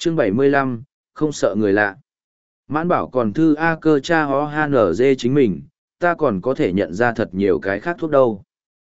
Chương 75, không sợ người lạ. Mãn bảo còn thư A cơ cha ho han ở dê chính mình, ta còn có thể nhận ra thật nhiều cái khác thuốc đâu.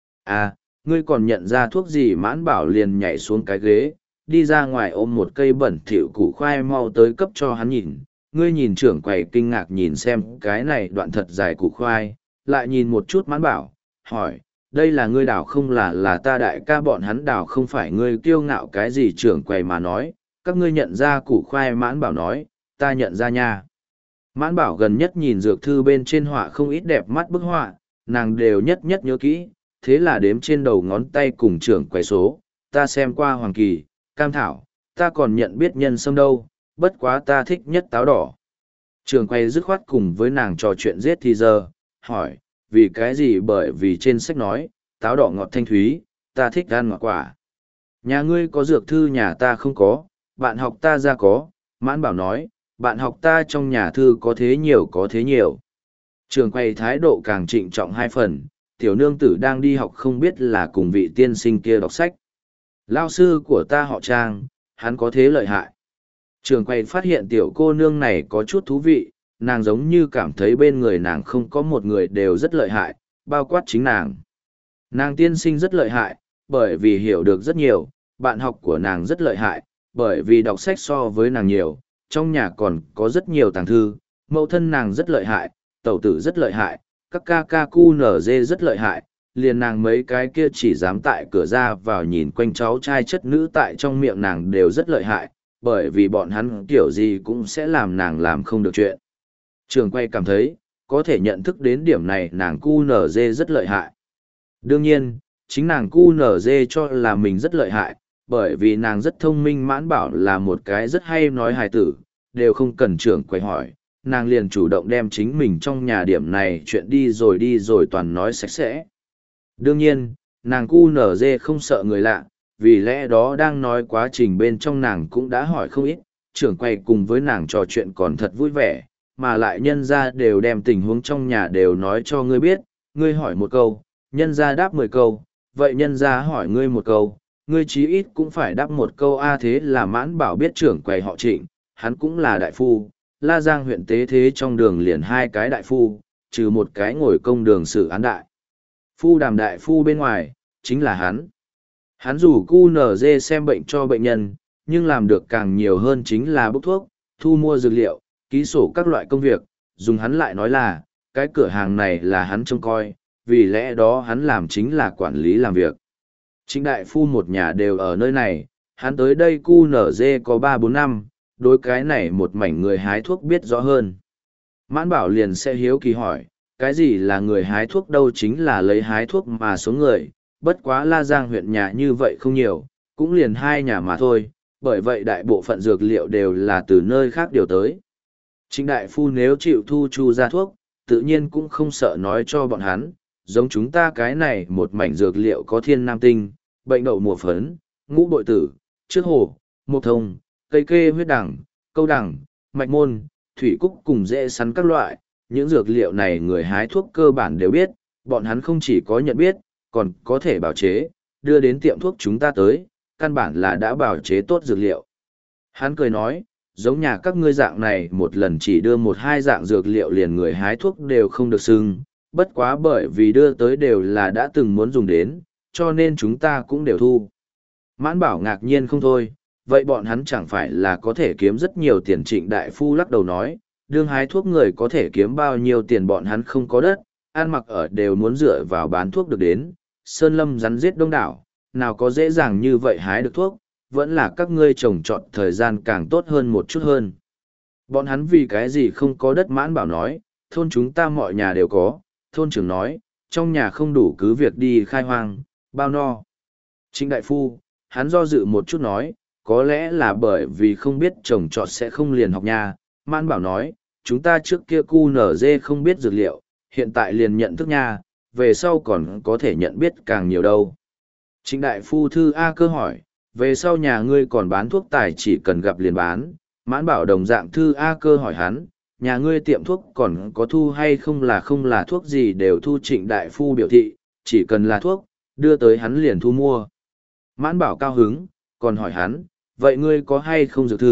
À, ngươi còn nhận ra thuốc gì? Mãn bảo liền nhảy xuống cái ghế, đi ra ngoài ôm một cây bẩn thỉu củ khoai mau tới cấp cho hắn nhìn. Ngươi nhìn trưởng quầy kinh ngạc nhìn xem cái này đoạn thật dài củ khoai, lại nhìn một chút mãn bảo, hỏi, đây là ngươi đào không? Là ta đại ca bọn hắn đào, không phải ngươi kiêu ngạo cái gì? Trưởng quầy mà nói, các ngươi nhận ra củ khoai? Mãn bảo nói, ta nhận ra nha. Mãn bảo gần nhất nhìn dược thư bên trên họa không ít đẹp mắt bức họa, nàng đều nhất nhất nhớ kỹ, thế là đếm trên đầu ngón tay cùng trưởng quầy số, ta xem qua hoàng kỳ, cam thảo, ta còn nhận biết nhân sâm đâu, bất quá ta thích nhất táo đỏ. Trưởng quầy dứt khoát cùng với nàng trò chuyện giết thì giờ, hỏi, vì cái gì? Bởi vì trên sách nói, táo đỏ ngọt thanh thúy, ta thích ăn ngọt quả. Nhà ngươi có dược thư, nhà ta không có, bạn học ta ra có. Mãn bảo nói, bạn học ta trong nhà thư có thế nhiều, có thế nhiều. Trường quay thái độ càng trịnh trọng hai phần, tiểu nương tử đang đi học không biết là cùng vị tiên sinh kia đọc sách. Lao sư của ta họ Trang, hắn có thế lợi hại. Trường quay phát hiện tiểu cô nương này có chút thú vị, nàng giống như cảm thấy bên người nàng không có một người đều rất lợi hại, bao quát chính nàng. Nàng tiên sinh rất lợi hại, bởi vì hiểu được rất nhiều, bạn học của nàng rất lợi hại, bởi vì đọc sách so với nàng nhiều, trong nhà còn có rất nhiều tàng thư, mẫu thân nàng rất lợi hại, tẩu tử rất lợi hại, các ca ca cu nở dê rất lợi hại, liền nàng mấy cái kia chỉ dám tại cửa ra vào nhìn quanh cháu trai chất nữ tại trong miệng nàng đều rất lợi hại, bởi vì bọn hắn kiểu gì cũng sẽ làm nàng làm không được chuyện. Trường quay cảm thấy, có thể nhận thức đến điểm này nàng cu nở dê rất lợi hại. Đương nhiên, chính nàng cu nở dê cho là mình rất lợi hại, bởi vì nàng rất thông minh. Mãn bảo là một cái rất hay nói hài tử, đều không cần trưởng quay hỏi, nàng liền chủ động đem chính mình trong nhà điểm này chuyện đi rồi toàn nói sạch sẽ. Đương nhiên, nàng cu nở dê không sợ người lạ, vì lẽ đó đang nói quá trình bên trong nàng cũng đã hỏi không ít, trưởng quay cùng với nàng trò chuyện còn thật vui vẻ, mà lại nhân ra đều đem tình huống trong nhà đều nói cho ngươi biết, ngươi hỏi một câu, nhân ra đáp 10 câu, vậy nhân ra hỏi ngươi một câu, ngươi chí ít cũng phải đáp một câu a. Thế là Mãn bảo biết trưởng quầy họ Trịnh, hắn cũng là đại phu, La Giang huyện tế thế trong đường liền 2 cái đại phu, trừ một cái ngồi công đường xử án đại phu Đàm đại phu bên ngoài, chính là hắn. Hắn rủ cu nở dê xem bệnh cho bệnh nhân, nhưng làm được càng nhiều hơn chính là bốc thuốc, thu mua dược liệu, ký sổ các loại công việc, dùng hắn lại nói là, cái cửa hàng này là hắn trông coi, vì lẽ đó hắn làm chính là quản lý làm việc. Trịnh đại phu một nhà đều ở nơi này, hắn tới đây cu nở dê có 3-4 năm, đối cái này một mảnh người hái thuốc biết rõ hơn. Mãn bảo liền sẽ hiếu kỳ hỏi, cái gì là người hái thuốc đâu? Chính là lấy hái thuốc mà số người, bất quá La Giang huyện nhà như vậy không nhiều, cũng liền 2 nhà mà thôi, bởi vậy đại bộ phận dược liệu đều là từ nơi khác điều tới. Trịnh đại phu nếu chịu thu chu ra thuốc, tự nhiên cũng không sợ nói cho bọn hắn, giống chúng ta cái này một mảnh dược liệu có thiên nam tinh, bệnh đậu mùa phấn, ngũ bội tử, trước hồ, mộc thông, cây kê huyết đằng, câu đằng, mạch môn, thủy cúc cùng dễ sắn các loại. Những dược liệu này người hái thuốc cơ bản đều biết, bọn hắn không chỉ có nhận biết, còn có thể bào chế, đưa đến tiệm thuốc chúng ta tới, căn bản là đã bào chế tốt dược liệu. Hắn cười nói, giống nhà các ngươi dạng này một lần chỉ đưa 1-2 dạng dược liệu liền người hái thuốc đều không được xưng, bất quá bởi vì đưa tới đều là đã từng muốn dùng đến, cho nên chúng ta cũng đều thu. Mãn bảo ngạc nhiên không thôi, vậy bọn hắn chẳng phải là có thể kiếm rất nhiều tiền? Trịnh đại phu lắc đầu nói, đương hái thuốc người có thể kiếm bao nhiêu tiền? Bọn hắn không có đất, ăn mặc ở đều muốn dựa vào bán thuốc được đến, sơn lâm rắn giết đông đảo, nào có dễ dàng như vậy hái được thuốc, vẫn là các ngươi trồng trọt thời gian càng tốt hơn một chút hơn. Bọn hắn vì cái gì không có đất? Mãn bảo nói, thôn chúng ta mọi nhà đều có. Thôn trưởng nói, trong nhà không đủ cứ việc đi khai hoang, bao no. Trịnh đại phu, hắn do dự một chút nói, có lẽ là bởi vì không biết trồng trọt sẽ không liền học nha. Mãn bảo nói, chúng ta trước kia cu nở dê không biết dược liệu, hiện tại liền nhận thức nha, về sau còn có thể nhận biết càng nhiều đâu. Trịnh đại phu thư A cơ hỏi, về sau nhà ngươi còn bán thuốc tài chỉ cần gặp liền bán? Mãn bảo đồng dạng thư A cơ hỏi hắn, nhà ngươi tiệm thuốc còn có thu hay không là thuốc gì đều thu? Trịnh đại phu biểu thị, chỉ cần là thuốc, đưa tới hắn liền thu mua. Mãn bảo cao hứng, còn hỏi hắn, vậy ngươi có hay không dược thư?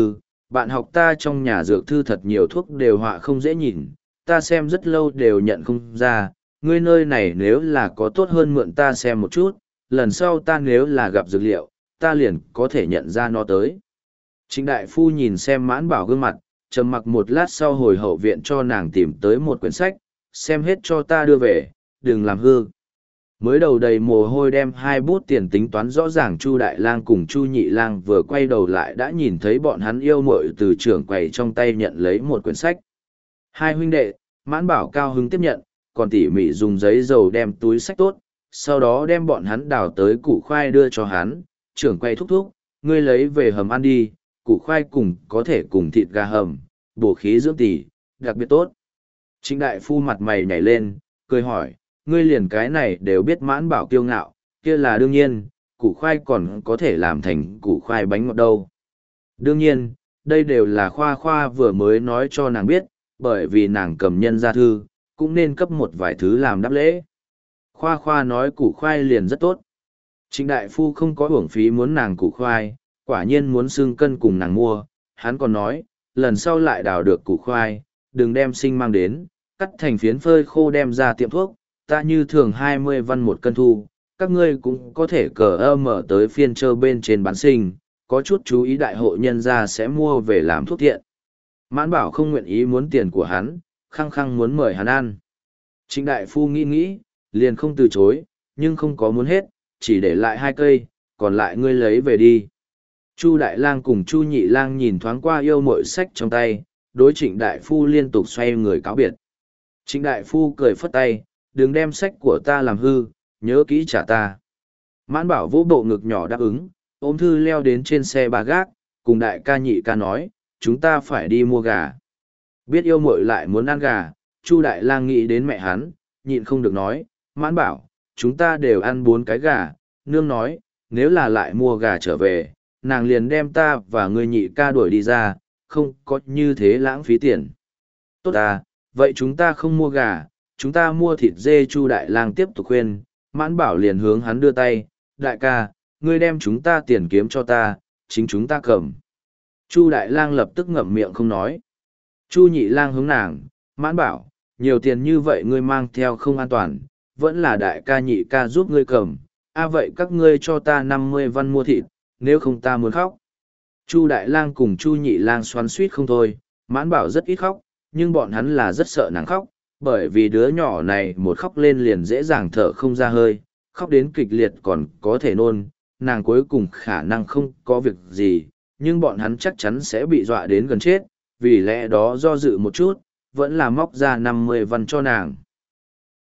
bạn học ta trong nhà dược thư thật nhiều thuốc đều họa không dễ nhìn, ta xem rất lâu đều nhận không ra, ngươi nơi này nếu là có tốt hơn mượn ta xem một chút, lần sau ta nếu là gặp dược liệu, ta liền có thể nhận ra nó tới. Trịnh đại phu nhìn xem Mãn Bảo gương mặt, trầm mặc một lát sau hồi hậu viện cho nàng tìm tới một quyển sách, xem hết cho ta đưa về, đừng làm hư. Mới đầu đầy mồ hôi đem hai bút tiền tính toán rõ ràng, Chu Đại Lang cùng Chu Nhị Lang vừa quay đầu lại đã nhìn thấy bọn hắn yêu mội từ trưởng quầy trong tay nhận lấy một quyển sách. Hai huynh đệ, Mãn Bảo cao hứng tiếp nhận, còn tỉ mỉ dùng giấy dầu đem túi sách tốt, sau đó đem bọn hắn đào tới củ khoai đưa cho hắn, trưởng quầy thúc thúc, ngươi lấy về hầm ăn đi, củ khoai cùng có thể cùng thịt gà hầm, bổ khí dưỡng tỳ, đặc biệt tốt. Trịnh đại phu mặt mày nhảy lên, cười hỏi, ngươi liền cái này đều biết. Mãn Bảo kiêu ngạo, kia là đương nhiên, củ khoai còn có thể làm thành củ khoai bánh ngọt đâu. Đương nhiên, đây đều là Khoa Khoa vừa mới nói cho nàng biết, bởi vì nàng cầm nhân gia thư, cũng nên cấp một vài thứ làm đáp lễ. Khoa Khoa nói củ khoai liền rất tốt. Trịnh đại phu không có uổng phí muốn nàng củ khoai, quả nhiên muốn xương cân cùng nàng mua, hắn còn nói, lần sau lại đào được củ khoai, đừng đem sinh mang đến, cắt thành phiến phơi khô đem ra tiệm thuốc, ta như thường 20 văn một cân thu, các ngươi cũng có thể mở tới phiên trơ bên trên bán sinh, có chút chú ý đại hội nhân ra sẽ mua về làm thuốc thiện. Mãn Bảo không nguyện ý muốn tiền của hắn, khăng khăng muốn mời hắn ăn. Trịnh đại phu nghĩ nghĩ, liền không từ chối, nhưng không có muốn hết, chỉ để lại 2 cây, còn lại ngươi lấy về đi. Chu Đại Lang cùng Chu Nhị Lang nhìn thoáng qua yêu mội sách trong tay, đối Trịnh đại phu liên tục xoay người cáo biệt. Trịnh đại phu cười phất tay, đừng đem sách của ta làm hư, nhớ kỹ trả ta. Mãn Bảo vỗ bộ ngực nhỏ đáp ứng, ôm thư leo đến trên xe bà gác, cùng đại ca nhị ca nói, chúng ta phải đi mua gà. Biết yêu mội lại muốn ăn gà, Chu Đại Lang nghĩ đến mẹ hắn, nhịn không được nói, Mãn Bảo, chúng ta đều ăn 4 cái gà, nương nói, nếu là lại mua gà trở về, nàng liền đem ta và người nhị ca đuổi đi ra, không có như thế lãng phí tiền. Tốt à, vậy chúng ta không mua gà, chúng ta mua thịt dê. Chu Đại Lang tiếp tục khuyên, Mãn Bảo liền hướng hắn đưa tay, đại ca, ngươi đem chúng ta tiền kiếm cho ta, chính chúng ta cầm. Chu Đại Lang lập tức ngậm miệng không nói. Chu Nhị Lang hướng nàng, Mãn Bảo, nhiều tiền như vậy ngươi mang theo không an toàn, vẫn là đại ca nhị ca giúp ngươi cầm, vậy các ngươi cho ta 50 văn mua thịt, nếu không ta muốn khóc. Chu Đại Lang cùng Chu Nhị Lang xoắn xuýt không thôi, Mãn Bảo rất ít khóc, nhưng bọn hắn là rất sợ nàng khóc, bởi vì đứa nhỏ này một khóc lên liền dễ dàng thở không ra hơi, khóc đến kịch liệt còn có thể nôn, nàng cuối cùng khả năng không có việc gì, nhưng bọn hắn chắc chắn sẽ bị dọa đến gần chết, vì lẽ đó do dự một chút, vẫn là móc ra 50 văn cho nàng.